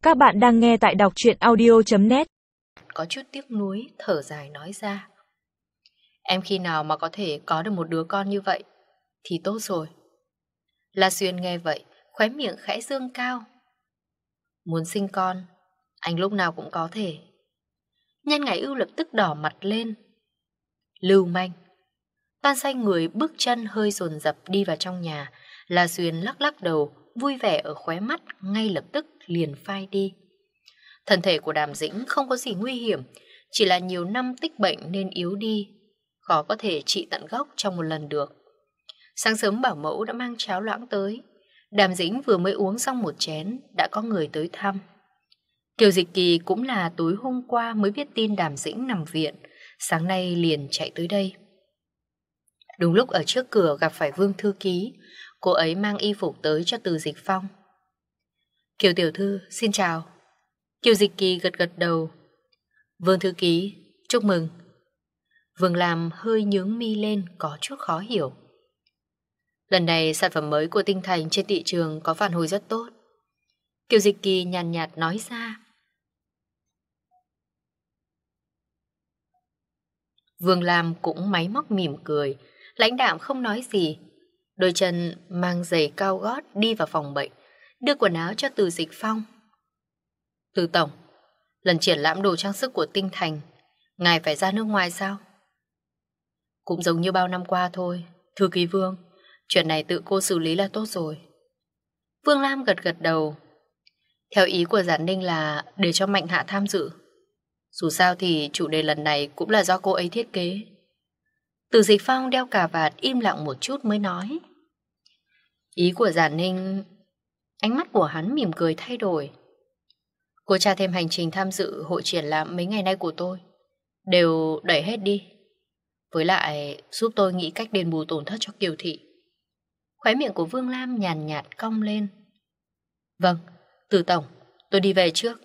Các bạn đang nghe tại đọc truyện audio.net. Có chút tiếc nuối, thở dài nói ra. Em khi nào mà có thể có được một đứa con như vậy thì tốt rồi. La Xuyên nghe vậy, khóe miệng khẽ dương cao. Muốn sinh con, anh lúc nào cũng có thể. Nhân Ngải Ưu lập tức đỏ mặt lên. Lưu manh. Toan xoay người bước chân hơi dồn dập đi vào trong nhà. La Xuyên lắc lắc đầu, vui vẻ ở khóe mắt, ngay lập tức liền phai đi. Thân thể của Đàm Dĩnh không có gì nguy hiểm, chỉ là nhiều năm tích bệnh nên yếu đi, khó có thể trị tận gốc trong một lần được. Sáng sớm bảo mẫu đã mang cháo loãng tới. Đàm Dĩnh vừa mới uống xong một chén, đã có người tới thăm. Kiều Dịch Kỳ cũng là tối hôm qua mới biết tin Đàm Dĩnh nằm viện, sáng nay liền chạy tới đây. Đúng lúc ở trước cửa gặp phải Vương thư ký, cô ấy mang y phục tới cho Từ Dịch Phong. Kiều tiểu thư, xin chào. Kiều Dịch Kỳ gật gật đầu. Vương thư ký, chúc mừng. Vương Lam hơi nhướng mi lên, có chút khó hiểu. Lần này sản phẩm mới của Tinh Thành trên thị trường có phản hồi rất tốt. Kiều Dịch Kỳ nhàn nhạt nói ra. Vương Lam cũng máy móc mỉm cười, lãnh đạm không nói gì. Đôi chân mang giày cao gót đi vào phòng bệnh, đưa quần áo cho Từ Dịch Phong. Từ tổng, lần triển lãm đồ trang sức của Tinh Thành, ngài phải ra nước ngoài sao? Cũng giống như bao năm qua thôi, thư ký Vương, chuyện này tự cô xử lý là tốt rồi. Vương Lam gật gật đầu. Theo ý của Giản Ninh là để cho Mạnh Hạ tham dự. Dù sao thì chủ đề lần này cũng là do cô ấy thiết kế. Từ Dịch Phong đeo cà vạt im lặng một chút mới nói. Ý của Giản Ninh... Ánh mắt của hắn mỉm cười thay đổi. Cô tra thêm hành trình tham dự hội triển lãm mấy ngày nay của tôi. Đều đẩy hết đi. Với lại giúp tôi nghĩ cách đền bù tổn thất cho Kiều Thị. Khóe miệng của Vương Lam nhàn nhạt cong lên. Vâng, Từ tổng, tôi đi về trước.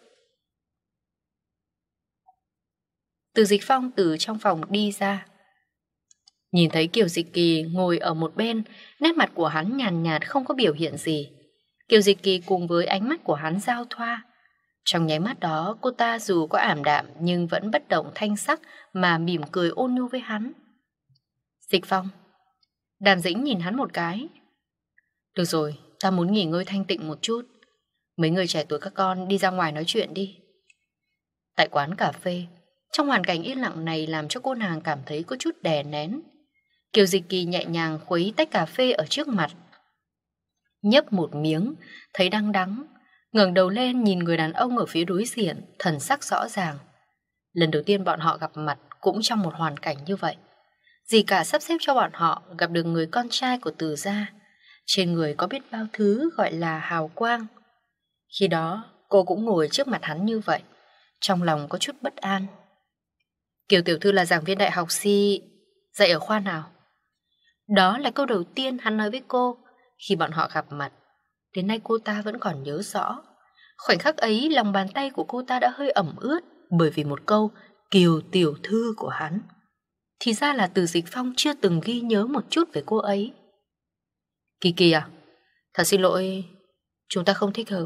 Từ Dịch Phong từ trong phòng đi ra. Nhìn thấy Kiều Dịch Kỳ ngồi ở một bên, nét mặt của hắn nhàn nhạt không có biểu hiện gì. Kiều Dịch Kỳ cùng với ánh mắt của hắn giao thoa. Trong nháy mắt đó, cô ta dù có ảm đạm nhưng vẫn bất động thanh sắc mà mỉm cười ôn nhu với hắn. Dịch Phong. Đàm Dĩnh nhìn hắn một cái. Được rồi, ta muốn nghỉ ngơi thanh tịnh một chút. Mấy người trẻ tuổi các con đi ra ngoài nói chuyện đi. Tại quán cà phê, trong hoàn cảnh yên lặng này làm cho cô nàng cảm thấy có chút đè nén. Kiều Dịch Kỳ nhẹ nhàng khuấy tách cà phê ở trước mặt. Nhấp một miếng, thấy đắng đắng, ngẩng đầu lên nhìn người đàn ông ở phía đối diện, thần sắc rõ ràng. Lần đầu tiên bọn họ gặp mặt cũng trong một hoàn cảnh như vậy. Dì cả sắp xếp cho bọn họ gặp được người con trai của Từ gia. Trên người có biết bao thứ gọi là hào quang. Khi đó cô cũng ngồi trước mặt hắn như vậy, trong lòng có chút bất an. Kiều tiểu thư là giảng viên đại học dạy ở khoa nào? Đó là câu đầu tiên hắn nói với cô khi bọn họ gặp mặt. Đến nay cô ta vẫn còn nhớ rõ. Khoảnh khắc ấy lòng bàn tay của cô ta đã hơi ẩm ướt bởi vì một câu Kiều tiểu thư của hắn. Thì ra là Từ Dịch Phong chưa từng ghi nhớ một chút về cô ấy. Kỳ Kỳ à, thật xin lỗi, chúng ta không thích hợp.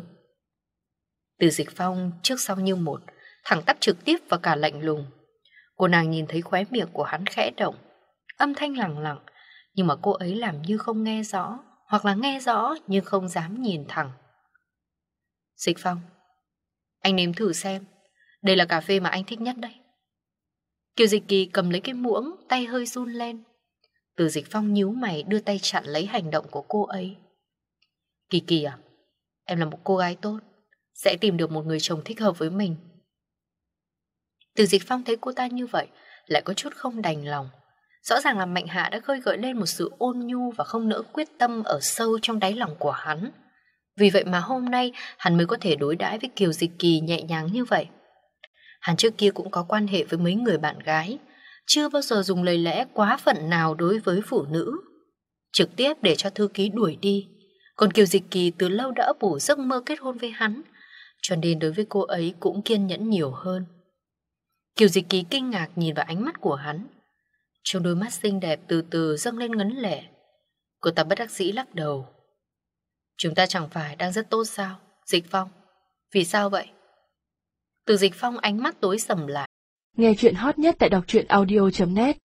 Từ Dịch Phong trước sau như một, thẳng tắp trực tiếp và cả lạnh lùng. Cô nàng nhìn thấy khóe miệng của hắn khẽ động, âm thanh lẳng lặng, nhưng mà cô ấy làm như không nghe rõ, hoặc là nghe rõ nhưng không dám nhìn thẳng. Dịch Phong, anh nếm thử xem, đây là cà phê mà anh thích nhất đấy. Kiều Dịch Kỳ cầm lấy cái muỗng, tay hơi run lên. Từ Dịch Phong nhíu mày đưa tay chặn lấy hành động của cô ấy. Kỳ Kỳ à, em là một cô gái tốt, sẽ tìm được một người chồng thích hợp với mình. Từ Dịch Phong thấy cô ta như vậy, lại có chút không đành lòng. Rõ ràng là Mạnh Hạ đã khơi gợi lên một sự ôn nhu và không nỡ quyết tâm ở sâu trong đáy lòng của hắn. Vì vậy mà hôm nay hắn mới có thể đối đãi với Kiều Dịch Kỳ nhẹ nhàng như vậy. Hắn trước kia cũng có quan hệ với mấy người bạn gái, chưa bao giờ dùng lời lẽ quá phận nào đối với phụ nữ, trực tiếp để cho thư ký đuổi đi. Còn Kiều Dịch Kỳ từ lâu đã ấp ủ giấc mơ kết hôn với hắn, cho nên đối với cô ấy cũng kiên nhẫn nhiều hơn. Kiều Dịch Kỳ kinh ngạc nhìn vào ánh mắt của hắn. Trong đôi mắt xinh đẹp từ từ dâng lên ngấn lệ. Cô ta bất đắc dĩ lắc đầu. Chúng ta chẳng phải đang rất tốt sao, Dịch Phong? Vì sao vậy? Từ Dịch Phong ánh mắt tối sầm lại. Nghe chuyện hot nhất tại đọc truyện audio.net